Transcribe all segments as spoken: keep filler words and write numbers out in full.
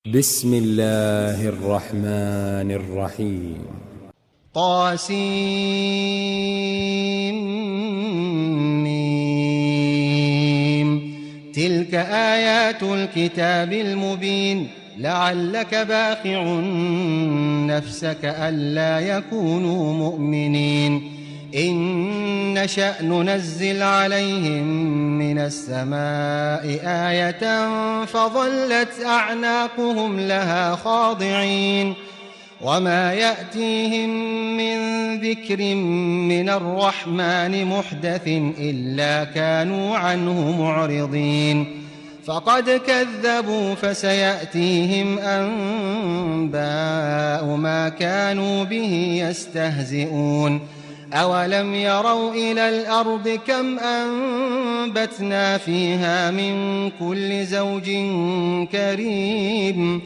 بسم الله الرحمن الرحيم. طاسيم. تلك آيات الكتاب المبين. لعلك باخع نفسك ألا يكونوا مؤمنين. إن نشأ ننزل عليهم من السماء آية فظلت أعناقهم لها خاضعين. وما يأتيهم من ذكر من الرحمن محدث إلا كانوا عنه معرضين. فقد كذبوا فسيأتيهم أنباء ما كانوا به يستهزئون. أولم يروا إلى الأرض كم أنبتنا فيها من كل زوج كريم.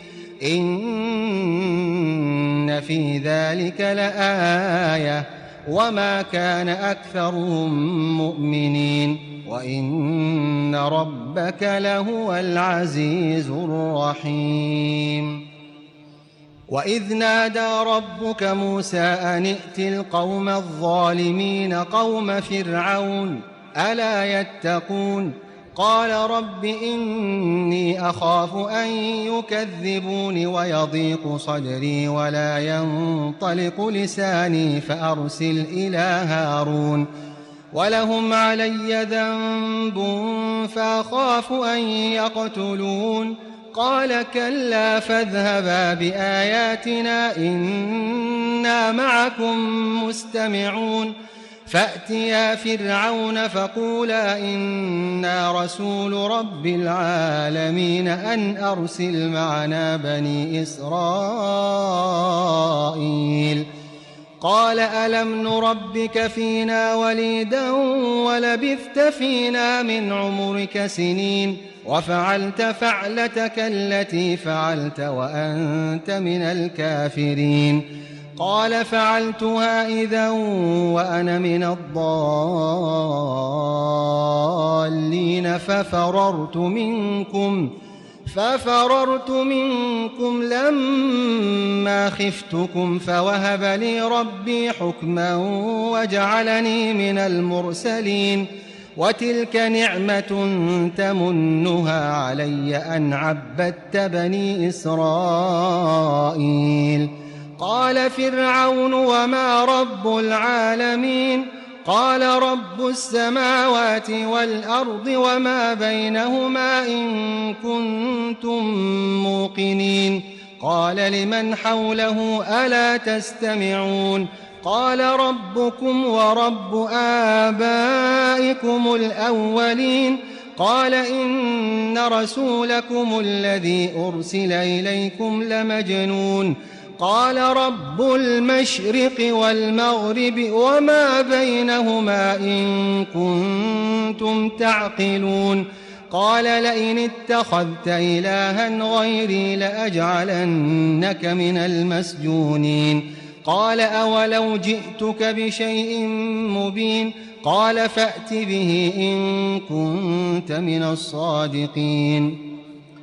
إن في ذلك لآية وما كان أكثرهم مؤمنين وإن ربك لهو العزيز الرحيم. وإذ نادى ربك موسى أن ائت القوم الظالمين قوم فرعون ألا يتقون. قال رب إني أخاف أن يكذبون ويضيق صدري ولا ينطلق لساني فأرسل إلى هارون ولهم علي ذنب فأخاف أن يقتلون. قال كلا فاذهبا بآياتنا إنا معكم مستمعون. فأتيا فرعون فقولا إنا رسول رب العالمين أن أرسل معنا بني إسرائيل. قال ألم نربك فينا وليدا ولبثت فينا من عمرك سنين وفعلت فعلتك التي فعلت وأنت من الكافرين. قال فعلتها إذا وأنا من الضالين ففررت منكم ففررت منكم لما خفتكم فوهب لي ربي حكما وجعلني من المرسلين. وتلك نعمة تمنها علي أن عبدت بني إسرائيل. قال فرعون وما رب العالمين. قال رب السماوات والأرض وما بينهما إن كنتم موقنين. قال لمن حوله ألا تستمعون. قال ربكم ورب آبائكم الأولين. قال إن رسولكم الذي أرسل إليكم لمجنون. قال رب المشرق والمغرب وما بينهما إن كنتم تعقلون. قال لئن اتخذت إلها غيري لأجعلنك من المسجونين. قال أولو جئتك بشيء مبين. قال فأت به إن كنت من الصادقين.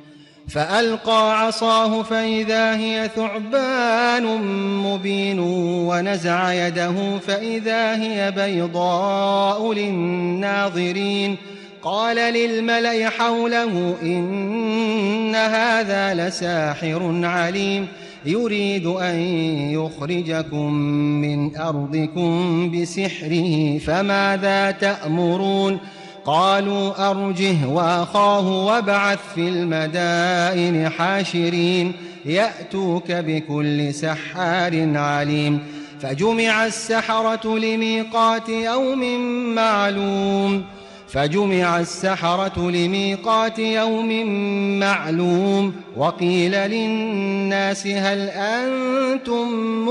فألقى عصاه فإذا هي ثعبان مبين ونزع يده فإذا هي بيضاء للناظرين. قال للملأ حوله إن هذا لساحر عليم يريد أن يخرجكم من أرضكم بسحره فماذا تأمرون. قالوا أرجه وأخاه وابعث في المدائن حاشرين يأتوك بكل سحار عليم. فجمع السحرة لميقات يوم معلوم فجمع السحرة لميقات يوم معلوم وقيل للناس هل أنتم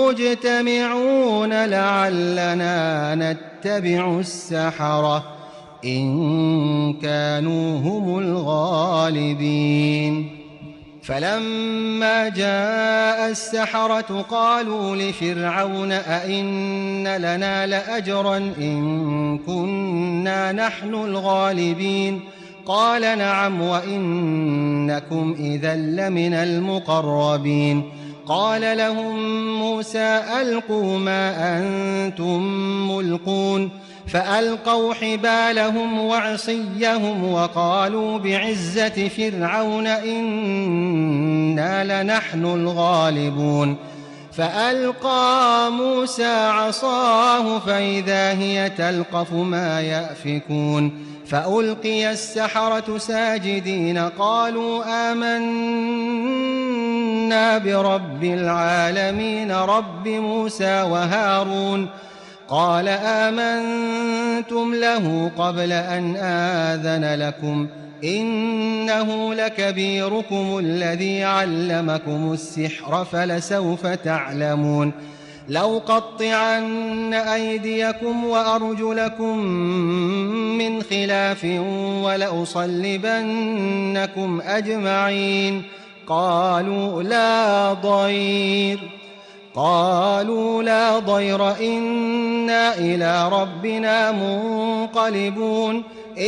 مجتمعون لعلنا نتبع السحرة إن كانوا هم الغالبين. فلما جاء السحرة قالوا لفرعون أئن لنا لأجرا إن كنا نحن الغالبين. قال نعم وإنكم إذا لمن المقربين قال لهم موسى ألقوا ما أنتم ملقون فألقوا حبالهم وعصيهم وقالوا بعزة فرعون إنا لنحن الغالبون فألقى موسى عصاه فإذا هي تلقف ما يأفكون فألقي السحرة ساجدين قالوا آمنا برب العالمين رب موسى وهارون قال آمنتم له قبل أن آذن لكم إنه لكبيركم الذي علمكم السحر فلسوف تعلمون لو قطعن أيديكم وأرجلكم من خلاف ولأصلبنكم أجمعين قالوا لا ضير قالوا لا ضير إنا إلى ربنا منقلبون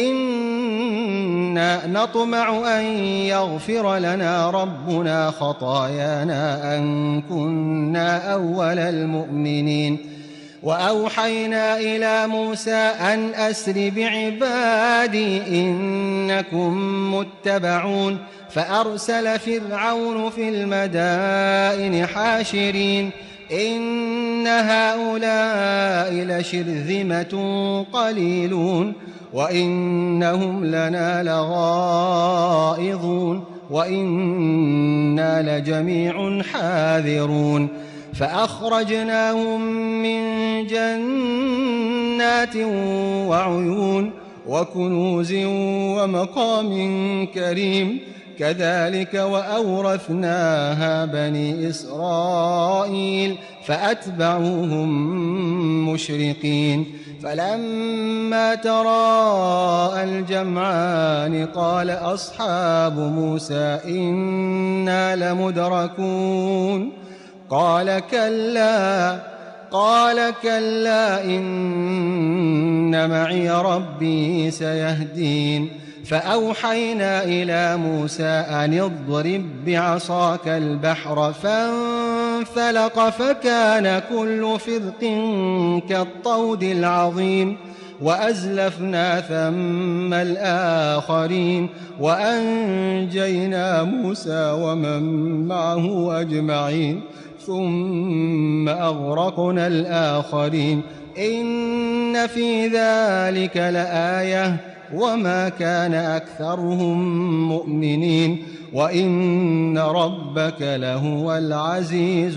إنا نطمع أن يغفر لنا ربنا خطايانا أن كنا أول المؤمنين وأوحينا إلى موسى أن أسر بعبادي إنكم متبعون فأرسل فرعون في المدائن حاشرين إن هؤلاء لشرذمة قليلون وإنهم لنا لغائظون وإنا لجميع حاذرون فأخرجناهم من جنات وعيون وكنوز ومقام كريم كذلك وأورثناها بني إسرائيل فأتبعوهم مشرقين فلما تراءى الجمعان قال أصحاب موسى إنا لمدركون قال كلا قال كلا إن معي ربي سيهدين فأوحينا إلى موسى أن اضرب بعصاك البحر فانفلق فكان كل فرق كالطود العظيم وأزلفنا ثم الآخرين وأنجينا موسى ومن معه أجمعين ثم أغرقنا الآخرين إن في ذلك لآية وما كان أكثرهم مؤمنين وإن ربك لهو العزيز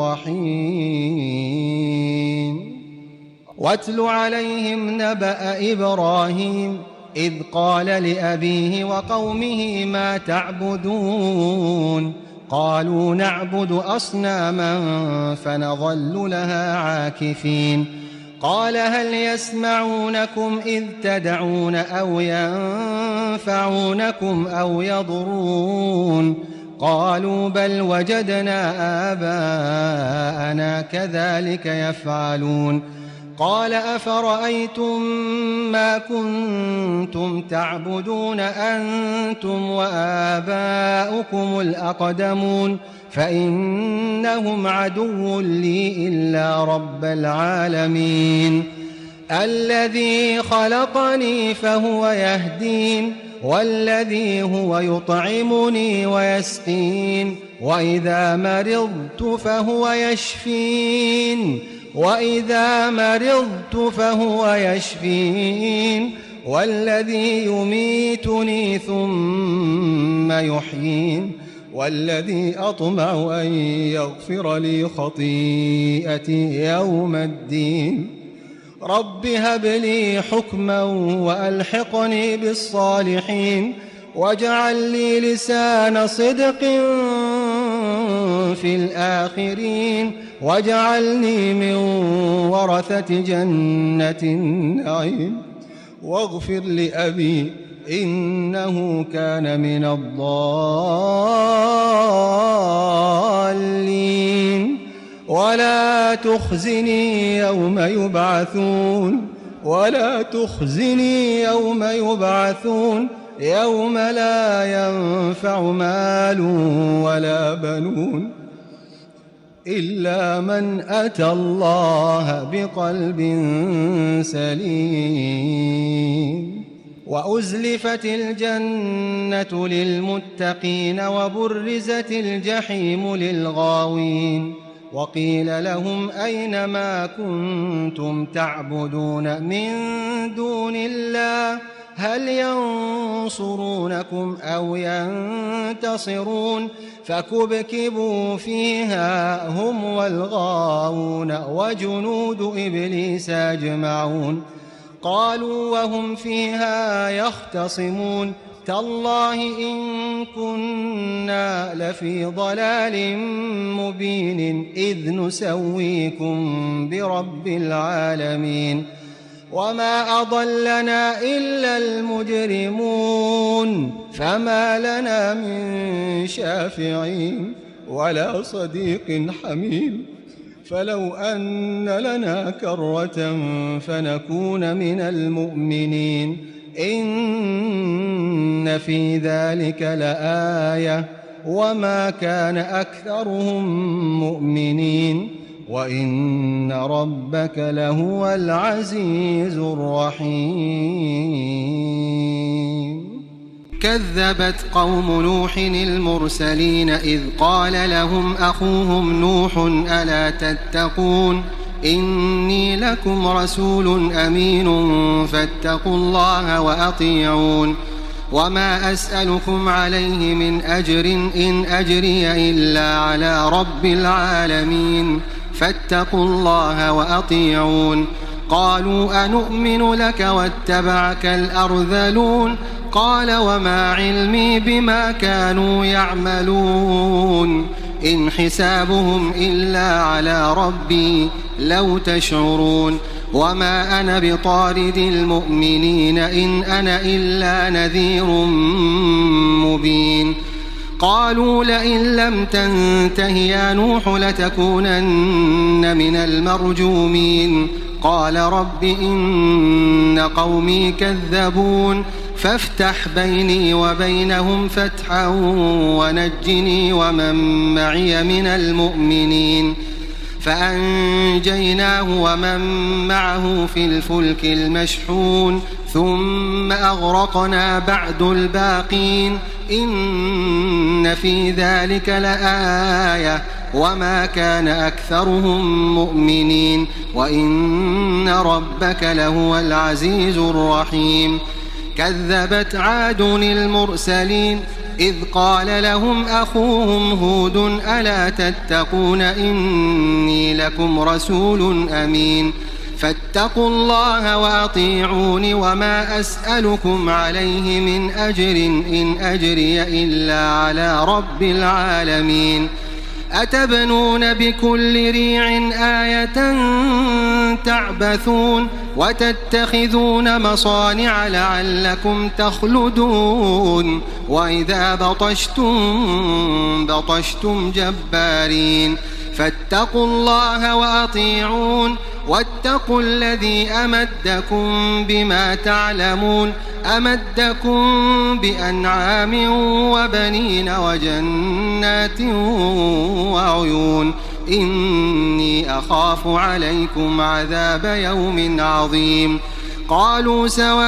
الرحيم واتل عليهم نبأ إبراهيم إذ قال لأبيه وقومه ما تعبدون قالوا نعبد أصناما فنظل لها عاكفين قال هل يسمعونكم إذ تدعون أو ينفعونكم أو يضرون قالوا بل وجدنا آباءنا كذلك يفعلون قال أفرأيتم ما كنتم تعبدون أنتم وآباؤكم الأقدمون فإنهم عدو لي إلا رب العالمين الذي خلقني فهو يهدين والذي هو يطعمني ويسقين وإذا مرضت فهو يشفين وإذا مرضت فهو يشفين والذي يميتني ثم يحيين والذي أطمع أن يغفر لي خطيئتي يوم الدين رب هب لي حكما وألحقني بالصالحين واجعل لي لسان صدق في الآخرين واجعلني من ورثة جنة النعيم واغفر لأبي إنه كان من الضالين ولا تخزني يوم يبعثون ولا تخزني يوم يبعثون يوم لا ينفع مال ولا بنون إلا من أتى الله بقلب سليم. وأزلفت الجنة للمتقين وبرزت الجحيم للغاوين وقيل لهم أين ما كنتم تعبدون من دون الله هل ينصرونكم أو ينتصرون فكبكبوا فيها هم والغاوون وجنود إبليس أجمعون قالوا وهم فيها يختصمون تالله إن كنا لفي ضلال مبين إذ نسويكم برب العالمين وما أضلنا إلا المجرمون فما لنا من شافعين ولا صديق حميم فلو أن لنا كرة فنكون من المؤمنين إن في ذلك لآية وما كان أكثرهم مؤمنين وإن ربك لهو العزيز الرحيم. كذبت قوم نوح المرسلين إذ قال لهم أخوهم نوح ألا تتقون إني لكم رسول أمين فاتقوا الله وأطيعون وما أسألكم عليه من أجر إن أجري إلا على رب العالمين فاتقوا الله وأطيعون. قالوا أنؤمن لك واتبعك الأرذلون قال وما علمي بما كانوا يعملون إن حسابهم إلا على ربي لو تشعرون وما أنا بطارد المؤمنين إن أنا إلا نذير مبين. قالوا لئن لم تنته يا نوح لتكونن من المرجومين قال رب إن قومي كذبون فافتح بيني وبينهم فتحا ونجني ومن معي من المؤمنين فأنجيناه ومن معه في الفلك المشحون ثم أغرقنا بعد الباقين إن في ذلك لآية وما كان أكثرهم مؤمنين وإن ربك لهو العزيز الرحيم. كذبت عاد المرسلين إذ قال لهم أخوهم هود ألا تتقون إني لكم رسول أمين فاتقوا الله وأطيعون وما أسألكم عليه من أجر إن أجري إلا على رب العالمين. أتبنون بكل ريع آية تعبثون وتتخذون مصانع لعلكم تخلدون وإذا بطشتم بطشتم جبارين فاتقوا الله وأطيعون واتقوا الذي أمدكم بما تعلمون أمدكم بأنعام وبنين وجنات وعيون إني أخاف عليكم عذاب يوم عظيم. قالوا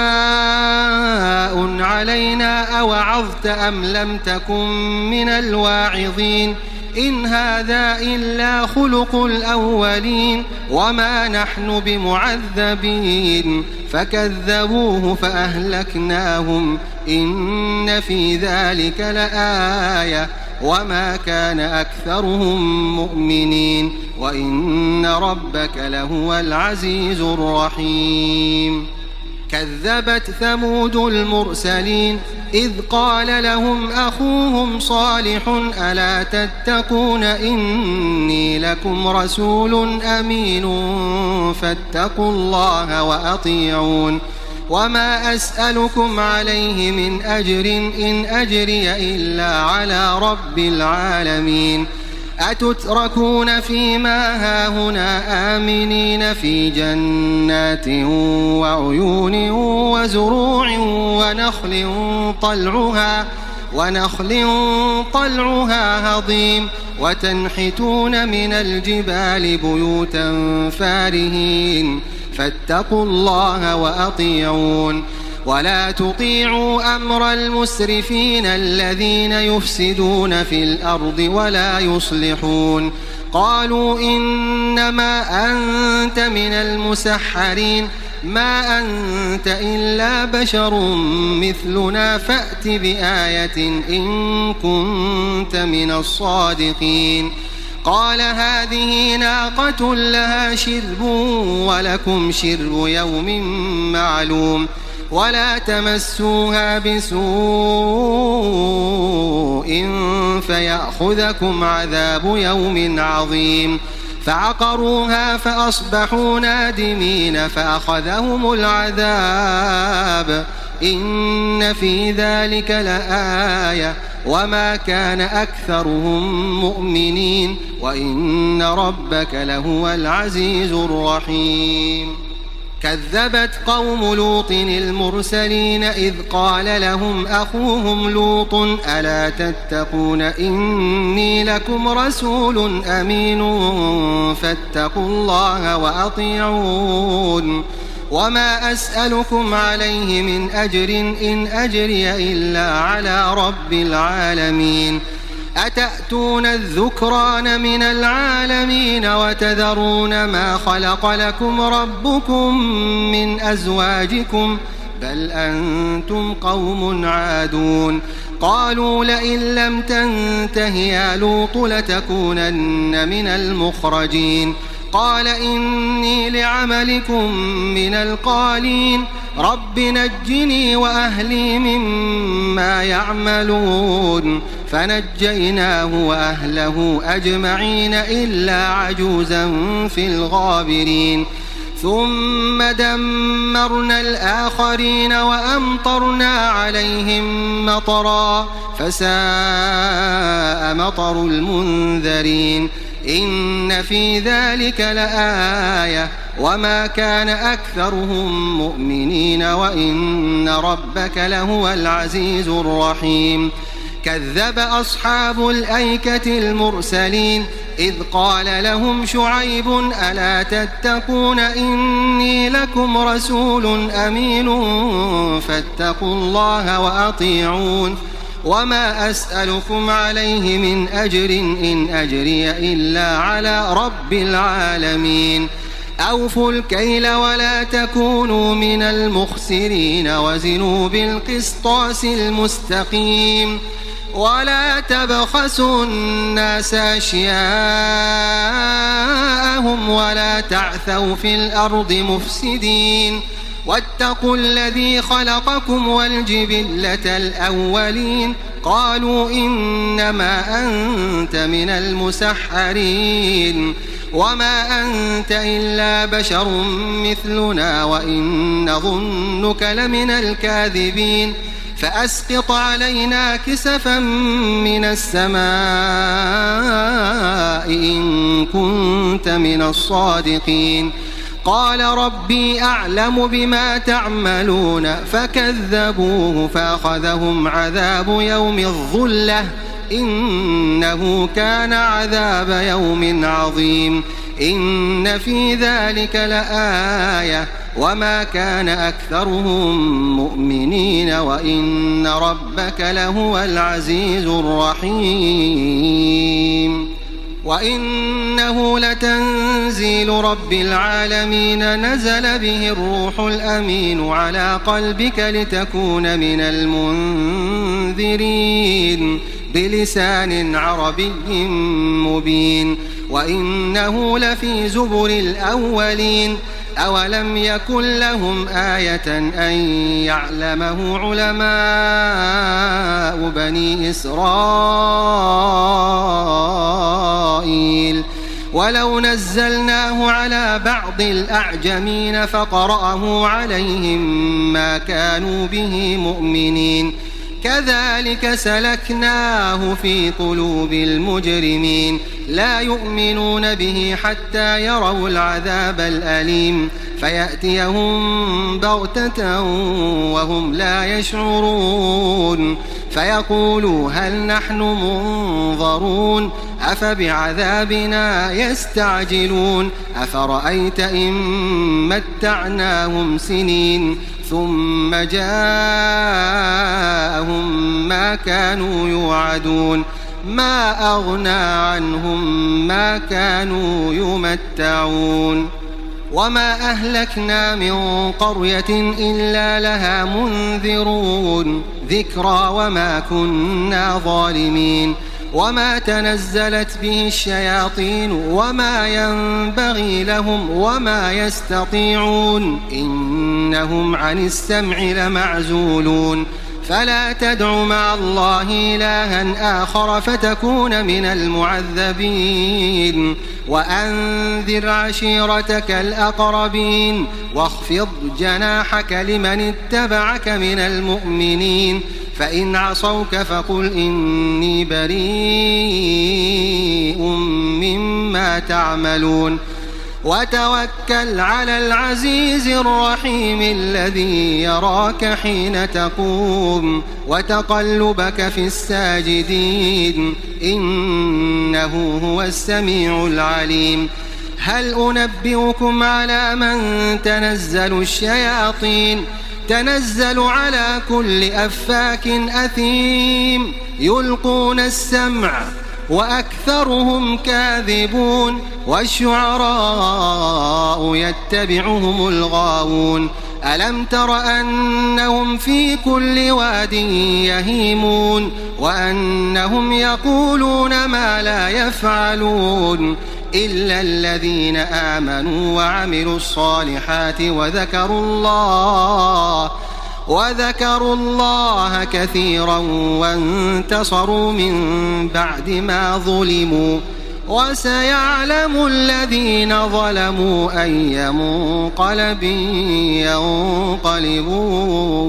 سواء علينا أوعظت أم لم تكن من الواعظين إن هذا إلا خلق الأولين وما نحن بمعذبين فكذبوه فأهلكناهم إن في ذلك لآية وما كان أكثرهم مؤمنين وإن ربك لهو العزيز الرحيم. كذبت ثمود المرسلين إذ قال لهم أخوهم صالح ألا تتقون إني لكم رسول أمين فاتقوا الله وأطيعون وما أسألكم عليه من أجر إن أجري إلا على رب العالمين. أتتركون فيما هاهنا آمنين في جنات وعيون وزروع ونخل طلعها ونخل طلعها هضيم وتنحتون من الجبال بيوتا فارهين فاتقوا الله وأطيعون ولا تطيعوا أمر المسرفين الذين يفسدون في الأرض ولا يصلحون قالوا إنما أنت من المسحرين ما أنت إلا بشر مثلنا فأت بآية إن كنت من الصادقين قال هذه ناقة لها شرب ولكم شرب يوم معلوم ولا تمسوها بسوء فيأخذكم عذاب يوم عظيم فعقروها فأصبحوا نادمين فأخذهم العذاب إن في ذلك لآية وما كان أكثرهم مؤمنين وإن ربك لهو العزيز الرحيم كذبت قوم لوط المرسلين إذ قال لهم أخوهم لوط ألا تتقون إني لكم رسول أمين فاتقوا الله وأطيعون وما أسألكم عليه من أجر إن أجري إلا على رب العالمين أتأتون الذكران من العالمين وتذرون ما خلق لكم ربكم من أزواجكم بل أنتم قوم عادون قالوا لئن لم تنته يا لوط لتكونن من المخرجين قال إني لعملكم من القالين رب نجني وأهلي مما يعملون فنجيناه وأهله أجمعين إلا عجوزا في الغابرين ثم دمرنا الآخرين وأمطرنا عليهم مطرا فساء مطر المنذرين إن في ذلك لآية وما كان أكثرهم مؤمنين وإن ربك لهو العزيز الرحيم كذب أصحاب الأيكة المرسلين إذ قال لهم شعيب ألا تتقون إني لكم رسول أمين فاتقوا الله وأطيعون وما أسألكم عليه من أجر إن أجري إلا على رب العالمين أوفوا الكيل ولا تكونوا من المخسرين وزنوا بالقسطاس المستقيم ولا تبخسوا الناس أشياءهم ولا تعثوا في الأرض مفسدين واتقوا الذي خلقكم والجبلة الأولين قالوا إنما أنت من المسحرين وما أنت إلا بشر مثلنا وإن نظنك لمن الكاذبين فأسقط علينا كسفا من السماء إن كنت من الصادقين قال ربي أعلم بما تعملون فكذبوه فأخذهم عذاب يوم الظلة إنه كان عذاب يوم عظيم إن في ذلك لآية وما كان أكثرهم مؤمنين وإن ربك لهو العزيز الرحيم وإنه لتنزيل رب العالمين نزل به الروح الأمين على قلبك لتكون من المنذرين بلسان عربي مبين وإنه لفي زبر الأولين أولم يكن لهم آية أن يعلمه علماء بني إسرائيل ولو نزلناه على بعض الأعجمين فقرأه عليهم ما كانوا به مؤمنين كذلك سلكناه في قلوب المجرمين لا يؤمنون به حتى يروا العذاب الأليم فيأتيهم بغتة وهم لا يشعرون فيقولوا هل نحن منظرون أفبعذابنا يستعجلون أفرأيت إن متعناهم سنين ثم جاءهم ما كانوا يوعدون ما أغنى عنهم ما كانوا يمتعون وما أهلكنا من قرية إلا لها منذرون ذكرى وما كنا ظالمين وما تنزلت به الشياطين وما ينبغي لهم وما يستطيعون إنهم عن السمع لمعزولون فلا تدع مع الله إلها آخر فتكون من المعذبين وأنذر عشيرتك الأقربين واخفض جناحك لمن اتبعك من المؤمنين فإن عصوك فقل إني بريء مما تعملون وتوكل على العزيز الرحيم الذي يراك حين تقوم وتقلبك في الساجدين إنه هو السميع العليم هل أنبئكم على من تنزل الشياطين تنزل على كل أفاك أثيم يلقون السمع وأكثرهم كاذبون والشعراء يتبعهم الغاوون ألم تر أنهم في كل واد يهيمون وأنهم يقولون ما لا يفعلون إلا الذين آمنوا وعملوا الصالحات وذكروا الله وذكروا الله كثيرا وانتصروا من بعد ما ظلموا وسيعلم الذين ظلموا أي منقلب ينقلبون.